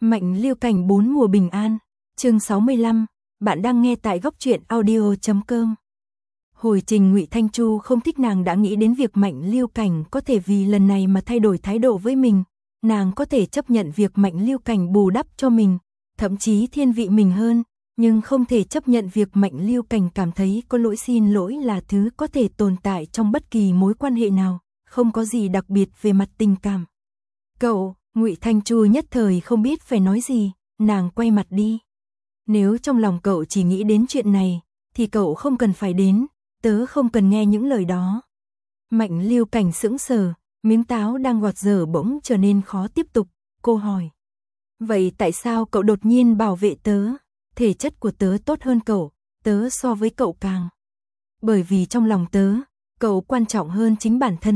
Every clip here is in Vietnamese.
Mạnh Liêu Cảnh 4 mùa bình an, chương 65, bạn đang nghe tại góc truyện audio.com. Hồi trình Ngụy Thanh Chu không thích nàng đã nghĩ đến việc Mạnh Liêu Cảnh có thể vì lần này mà thay đổi thái độ với mình, nàng có thể chấp nhận việc Mạnh Liêu Cảnh bù đắp cho mình, thậm chí thiên vị mình hơn, nhưng không thể chấp nhận việc Mạnh Liêu Cảnh cảm thấy có lỗi xin lỗi là thứ có thể tồn tại trong bất kỳ mối quan hệ nào, không có gì đặc biệt về mặt tình cảm. Cậu, Ngụy Thanh Chu nhất thời không biết phải nói gì, nàng quay mặt đi. Nếu trong lòng cậu chỉ nghĩ đến chuyện này, thì cậu không cần phải đến, tớ không cần nghe những lời đó. Mạnh Liêu Cảnh sững sờ, miếng táo đang gọt dở bỗng trở nên khó tiếp tục, cô hỏi. Vậy tại sao cậu đột nhiên bảo vệ tớ? Thể chất của tớ tốt hơn cậu, tớ so với cậu càng. Bởi vì trong lòng tớ, cậu quan trọng hơn chính bản thân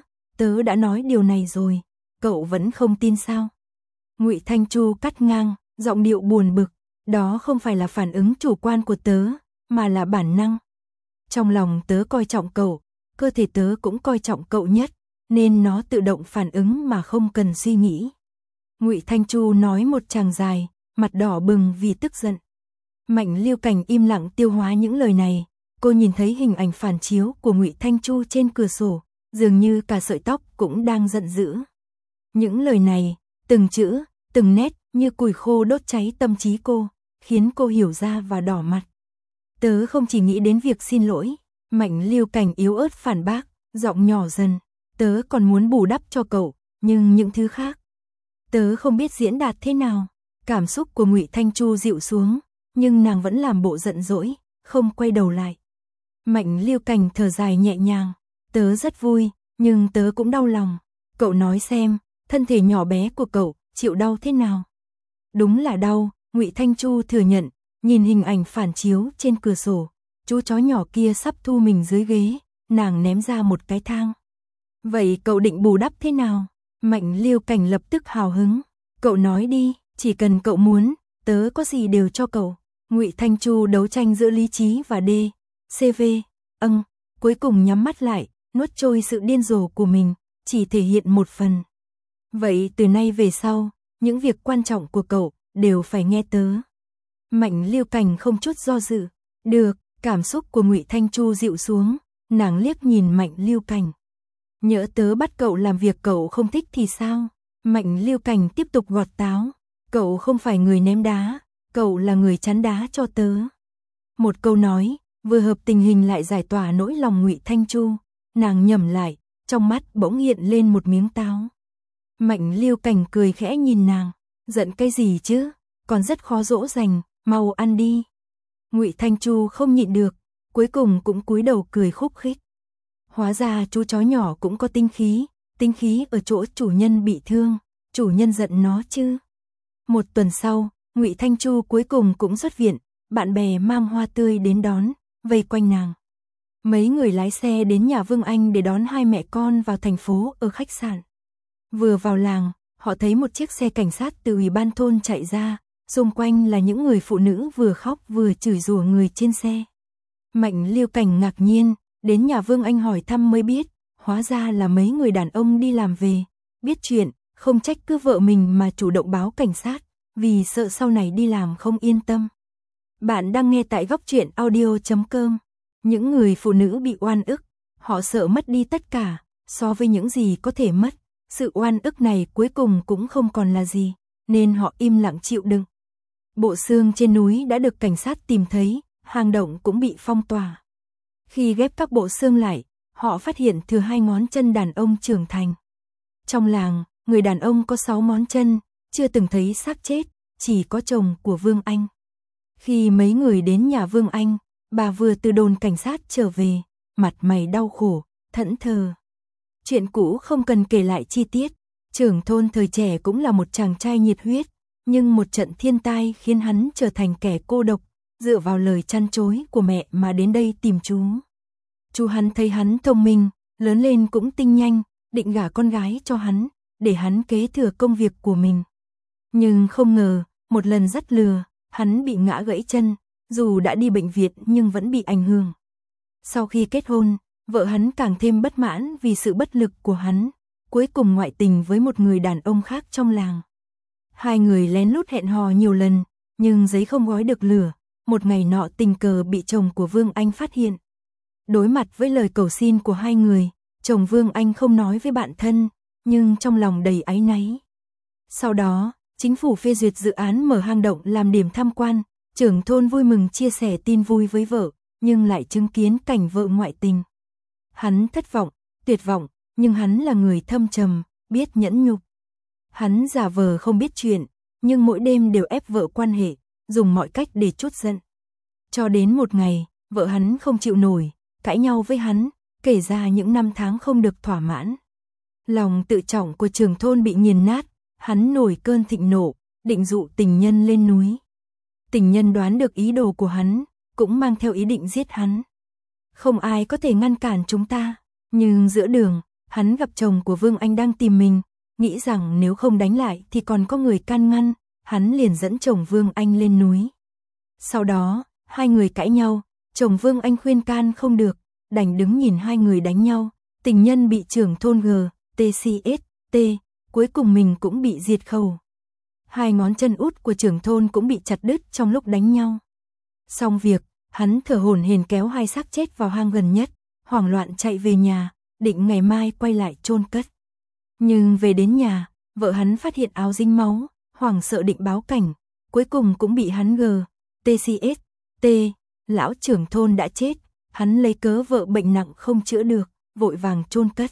tớ đã nói điều này rồi, cậu vẫn không tin sao? Ngụy Thanh Chu cắt ngang, giọng điệu buồn bực, đó không phải là phản ứng chủ quan của tớ, mà là bản năng. Trong lòng tớ coi trọng cậu, cơ thể tớ cũng coi trọng cậu nhất, nên nó tự động phản ứng mà không cần suy nghĩ. Ngụy Thanh Chu nói một tràng dài, mặt đỏ bừng vì tức giận. Mạnh Liêu Cảnh im lặng tiêu hóa những lời này, cô nhìn thấy hình ảnh phản chiếu của Ngụy Thanh Chu trên cửa sổ, dường như cả sợi tóc cũng đang giận dữ. Những lời này, từng chữ, từng nét như củi khô đốt cháy tâm trí cô, khiến cô hiểu ra và đỏ mặt. Tớ không chỉ nghĩ đến việc xin lỗi, Mạnh Liêu Cảnh yếu ớt phản bác, giọng nhỏ dần, tớ còn muốn bù đắp cho cậu, nhưng những thứ khác. Tớ không biết diễn đạt thế nào, cảm xúc của Ngụy Thanh Chu dịu xuống, nhưng nàng vẫn làm bộ giận dỗi, không quay đầu lại. Mạnh Liêu Cảnh thở dài nhẹ nhàng, tớ rất vui, nhưng tớ cũng đau lòng. Cậu nói xem, thân thể nhỏ bé của cậu chịu đau thế nào? Đúng là đau, Ngụy Thanh Chu thừa nhận, nhìn hình ảnh phản chiếu trên cửa sổ, chú chó nhỏ kia sắp thu mình dưới ghế, nàng ném ra một cái thang. Vậy cậu định bù đắp thế nào? Mạnh Liêu Cảnh lập tức hào hứng, cậu nói đi, chỉ cần cậu muốn, tớ có gì đều cho cậu. Ngụy Thanh Chu đấu tranh giữa lý trí và CV, cuối cùng nhắm mắt lại, nuốt trôi sự điên rồ của mình, chỉ thể hiện một phần. Vậy từ nay về sau, những việc quan trọng của cậu đều phải nghe tớ. Mạnh Liêu Cảnh không chút do dự. Được, cảm xúc của Ngụy Thanh Chu dịu xuống, nàng liếc nhìn Mạnh Liêu Cảnh. Nhỡ tớ bắt cậu làm việc cậu không thích thì sao? Mạnh Liêu Cảnh tiếp tục gọt táo. Cậu không phải người ném đá, cậu là người chắn đá cho tớ. Một câu nói, vừa hợp tình hình lại giải tỏa nỗi lòng Ngụy Thanh Chu. Nàng nhẩm lại, trong mắt bỗng hiện lên một miếng táo. Mạnh Liêu Cảnh cười khẽ nhìn nàng, giận cái gì chứ, còn rất khó dỗ dành, mau ăn đi. Ngụy Thanh Chu không nhịn được, cuối cùng cũng cúi đầu cười khúc khích. Hóa ra chú chó nhỏ cũng có tinh khí ở chỗ chủ nhân bị thương, chủ nhân giận nó chứ. Một tuần sau, Ngụy Thanh Chu cuối cùng cũng xuất viện, bạn bè mang hoa tươi đến đón, vây quanh nàng. Mấy người lái xe đến nhà Vương Anh để đón hai mẹ con vào thành phố ở khách sạn. Vừa vào làng, họ thấy một chiếc xe cảnh sát từ ủy ban thôn chạy ra, xung quanh là những người phụ nữ vừa khóc vừa chửi rủa người trên xe. Mạnh Liêu Cảnh ngạc nhiên, đến nhà Vương Anh hỏi thăm mới biết, hóa ra là mấy người đàn ông đi làm về, biết chuyện, không trách cứ vợ mình mà chủ động báo cảnh sát, vì sợ sau này đi làm không yên tâm. Bạn đang nghe tại góc truyện audio.com. Những người phụ nữ bị oan ức, họ sợ mất đi tất cả, so với những gì có thể mất, sự oan ức này cuối cùng cũng không còn là gì, nên họ im lặng chịu đựng. Bộ xương trên núi đã được cảnh sát tìm thấy, hang động cũng bị phong tỏa. Khi ghép các bộ xương lại, họ phát hiện thừa 2 ngón chân đàn ông trưởng thành. Trong làng, người đàn ông có 6 ngón chân, chưa từng thấy xác chết, chỉ có chồng của Vương Anh. Khi mấy người đến nhà Vương Anh, bà vừa từ đồn cảnh sát trở về, mặt mày đau khổ, thẫn thờ. Chuyện cũ không cần kể lại chi tiết, trưởng thôn thời trẻ cũng là một chàng trai nhiệt huyết, nhưng một trận thiên tai khiến hắn trở thành kẻ cô độc, dựa vào lời chăn chối của mẹ mà đến đây tìm chú. Chú hắn thấy hắn thông minh, lớn lên cũng tinh nhanh, định gả con gái cho hắn, để hắn kế thừa công việc của mình. Nhưng không ngờ, một lần dắt lừa, hắn bị ngã gãy chân, dù đã đi bệnh viện nhưng vẫn bị ảnh hưởng. Sau khi kết hôn, vợ hắn càng thêm bất mãn vì sự bất lực của hắn, cuối cùng ngoại tình với một người đàn ông khác trong làng. Hai người lén lút hẹn hò nhiều lần, nhưng giấy không gói được lửa, một ngày nọ tình cờ bị chồng của Vương Anh phát hiện. Đối mặt với lời cầu xin của hai người, chồng Vương Anh không nói với bạn thân, nhưng trong lòng đầy áy náy. Sau đó, chính phủ phê duyệt dự án mở hang động làm điểm tham quan, trưởng thôn vui mừng chia sẻ tin vui với vợ, nhưng lại chứng kiến cảnh vợ ngoại tình. Hắn thất vọng, tuyệt vọng, nhưng hắn là người thâm trầm, biết nhẫn nhục. Hắn giả vờ không biết chuyện, nhưng mỗi đêm đều ép vợ quan hệ, dùng mọi cách để trút giận. Cho đến một ngày, vợ hắn không chịu nổi, cãi nhau với hắn, kể ra những năm tháng không được thỏa mãn. Lòng tự trọng của trưởng thôn bị nghiền nát, hắn nổi cơn thịnh nộ, định dụ tình nhân lên núi. Tình nhân đoán được ý đồ của hắn, cũng mang theo ý định giết hắn. Không ai có thể ngăn cản chúng ta, nhưng giữa đường, hắn gặp chồng của Vương Anh đang tìm mình, nghĩ rằng nếu không đánh lại thì còn có người can ngăn, hắn liền dẫn chồng Vương Anh lên núi. Sau đó, hai người cãi nhau, chồng Vương Anh khuyên can không được, đành đứng nhìn hai người đánh nhau, tình nhân bị trưởng thôn GTCST, cuối cùng mình cũng bị diệt khẩu. Hai ngón chân út của trưởng thôn cũng bị chặt đứt trong lúc đánh nhau. Xong việc, hắn thở hổn hển kéo hai xác chết vào hang gần nhất, hoảng loạn chạy về nhà, định ngày mai quay lại chôn cất. Nhưng về đến nhà, vợ hắn phát hiện áo dính máu, hoảng sợ định báo cảnh, cuối cùng cũng bị hắn GTCST, lão trưởng thôn đã chết, hắn lấy cớ vợ bệnh nặng không chữa được, vội vàng chôn cất.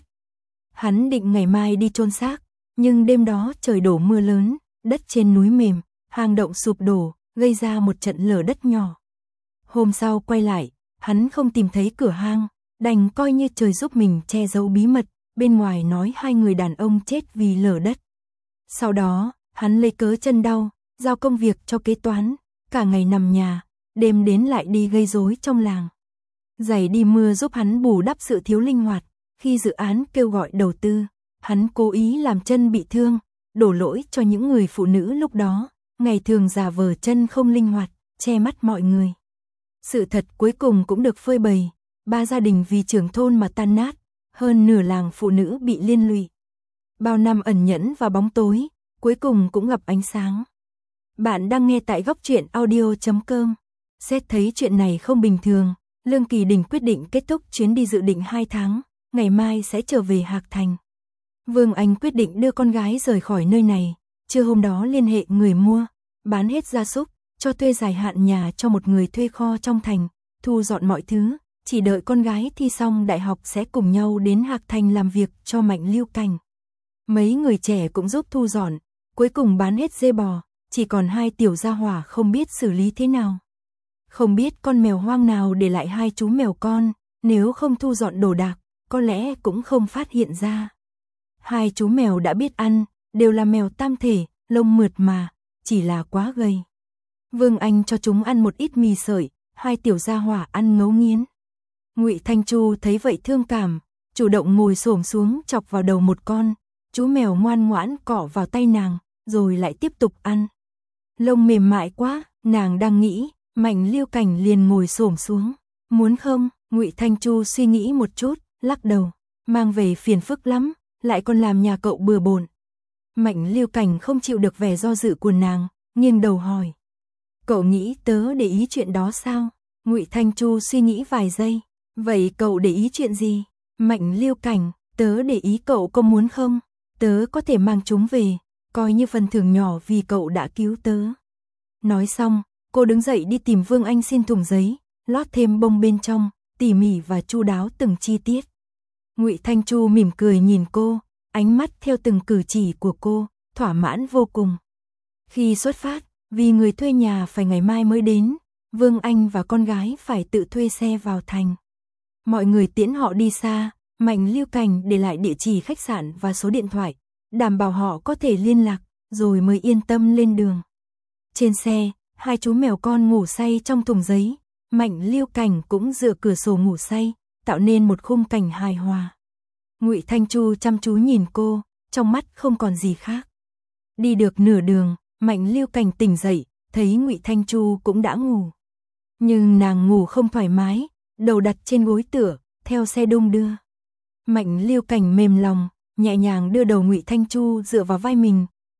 Hắn định ngày mai đi chôn xác, nhưng đêm đó trời đổ mưa lớn, đất trên núi mềm, hang động sụp đổ, gây ra một trận lở đất nhỏ. Hôm sau quay lại, hắn không tìm thấy cửa hang, đành coi như trời giúp mình che giấu bí mật, bên ngoài nói hai người đàn ông chết vì lở đất. Sau đó, hắn lấy cớ chân đau, giao công việc cho kế toán, cả ngày nằm nhà, đêm đến lại đi gây rối trong làng. Giày đi mưa giúp hắn bù đắp sự thiếu linh hoạt, khi dự án kêu gọi đầu tư, hắn cố ý làm chân bị thương, đổ lỗi cho những người phụ nữ lúc đó, ngày thường giả vờ chân không linh hoạt, che mắt mọi người. Sự thật cuối cùng cũng được phơi bày, ba gia đình vì trưởng thôn mà tan nát, hơn nửa làng phụ nữ bị liên lụy. Bao năm ẩn nhẫn và bóng tối, cuối cùng cũng gặp ánh sáng. Bạn đang nghe tại góc truyện audio.com. Xét thấy chuyện này không bình thường, Lương Kỳ Đình quyết định kết thúc chuyến đi dự định 2 tháng, ngày mai sẽ trở về Hạc Thành. Vương Anh quyết định đưa con gái rời khỏi nơi này, trưa hôm đó liên hệ người mua, bán hết gia súc, cho thuê dài hạn nhà cho một người thuê kho trong thành, thu dọn mọi thứ, chỉ đợi con gái thi xong đại học sẽ cùng nhau đến Hạc Thành làm việc cho Mạnh Lưu Cảnh. Mấy người trẻ cũng giúp thu dọn, cuối cùng bán hết dê bò, chỉ còn hai tiểu gia hỏa không biết xử lý thế nào. Không biết con mèo hoang nào để lại hai chú mèo con, nếu không thu dọn đồ đạc, có lẽ cũng không phát hiện ra. Hai chú mèo đã biết ăn, đều là mèo tam thể, lông mượt mà, chỉ là quá gầy. Vương Anh cho chúng ăn một ít mì sợi, hai tiểu gia hỏa ăn ngấu nghiến. Ngụy Thanh Chu thấy vậy thương cảm, chủ động ngồi xổm xuống chọc vào đầu một con, chú mèo ngoan ngoãn cọ vào tay nàng, rồi lại tiếp tục ăn. Lông mềm mại quá, nàng đang nghĩ, Mạnh Lưu Cảnh liền ngồi xổm xuống. Muốn không? Ngụy Thanh Chu suy nghĩ một chút, lắc đầu, mang về phiền phức lắm, lại còn làm nhà cậu bừa bộn. Mạnh Lưu Cảnh không chịu được vẻ do dự của nàng, nghiêng đầu hỏi. Cậu nghĩ tớ để ý chuyện đó sao? Ngụy Thanh Chu suy nghĩ vài giây. Vậy cậu để ý chuyện gì? Mạnh Lưu Cảnh, tớ để ý cậu có muốn không? Tớ có thể mang chúng về, coi như phần thưởng nhỏ vì cậu đã cứu tớ. Nói xong, cô đứng dậy đi tìm Vương Anh xin thùng giấy, lót thêm bông bên trong, tỉ mỉ và chu đáo từng chi tiết. Ngụy Thanh Chu mỉm cười nhìn cô, ánh mắt theo từng cử chỉ của cô, thỏa mãn vô cùng. Khi xuất phát, vì người thuê nhà phải ngày mai mới đến, Vương Anh và con gái phải tự thuê xe vào thành. Mọi người tiễn họ đi xa, Mạnh Lưu Cảnh để lại địa chỉ khách sạn và số điện thoại, đảm bảo họ có thể liên lạc, rồi mới yên tâm lên đường. Trên xe, hai chú mèo con ngủ say trong thùng giấy, Mạnh Lưu Cảnh cũng dựa cửa sổ ngủ say, tạo nên một khung cảnh hài hòa. Ngụy Thanh Chu chăm chú nhìn cô, trong mắt không còn gì khác. Đi được nửa đường, Mạnh Lưu Cảnh tỉnh dậy, thấy Ngụy Thanh Chu cũng đã ngủ. Nhưng nàng ngủ không thoải mái, đầu đặt trên gối tựa, theo xe đung đưa. Mạnh Lưu Cảnh mềm lòng, nhẹ nhàng đưa đầu Ngụy Thanh Chu dựa vào vai mình,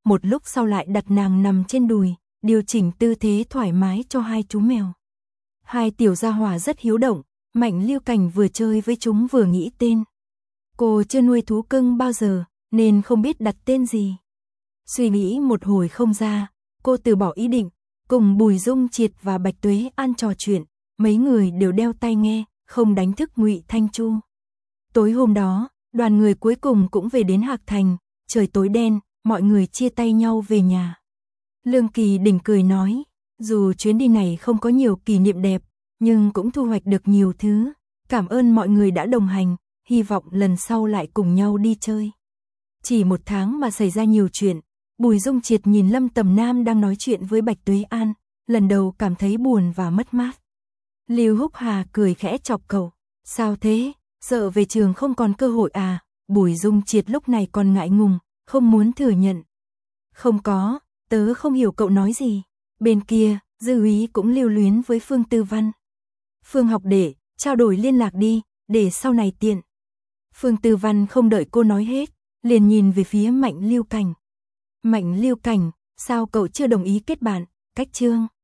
một lúc sau lại đặt nàng nằm trên đùi, điều chỉnh tư thế thoải mái cho hai chú mèo. Hai tiểu gia hỏa rất hiếu động, Mạnh Lưu Cảnh vừa chơi với chúng vừa nghĩ tên. Cô chưa nuôi thú cưng bao giờ, nên không biết đặt tên gì. Suy nghĩ một hồi không ra, cô từ bỏ ý định, cùng Bùi Dung Triệt và Bạch Tuế An trò chuyện, mấy người đều đeo tai nghe, không đánh thức Ngụy Thanh Chu. Tối hôm đó, đoàn người cuối cùng cũng về đến Hạc Thành, trời tối đen, mọi người chia tay nhau về nhà. Lương Kỳ Đỉnh cười nói, dù chuyến đi này không có nhiều kỷ niệm đẹp, nhưng cũng thu hoạch được nhiều thứ, cảm ơn mọi người đã đồng hành, hy vọng lần sau lại cùng nhau đi chơi. Chỉ một tháng mà xảy ra nhiều chuyện, Bùi Dung Triệt nhìn Lâm Tầm Nam đang nói chuyện với Bạch Tuế An, lần đầu cảm thấy buồn và mất mát. Lưu Húc Hà cười khẽ chọc cậu, sao thế, sợ về trường không còn cơ hội à? Bùi Dung Triệt lúc này còn ngại ngùng, không muốn thừa nhận. Không có, tớ không hiểu cậu nói gì. Bên kia, Dư Úy cũng lưu luyến với Phương Tư Văn. Phương học đệ, trao đổi liên lạc đi, để sau này tiện. Phương Tư Văn không đợi cô nói hết, liền nhìn về phía Mạnh Lưu Cảnh. Mạnh Lưu Cảnh, sao cậu chưa đồng ý kết bạn, cách chương?